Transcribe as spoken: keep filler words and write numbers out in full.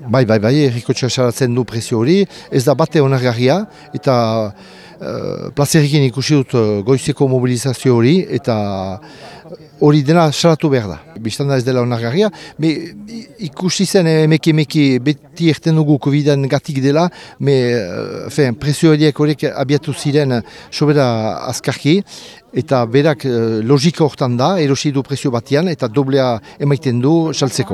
Bai, bai, bai, errikotxea salatzen du prezio hori, ez da bate onargarria, eta uh, plazerikin ikusi dut uh, goizeko mobilizazio hori, eta hori dena salatu behar da. Bistanda ez dela onargarria, me ikusi zen emeki emeki beti erten dugu Coviden gatik dela, me uh, prezio horiek horiek abiatu ziren sobera azkarki, eta berak uh, logika hortan da, erosi du prezio batean, eta doblea emaiten du saltzeko.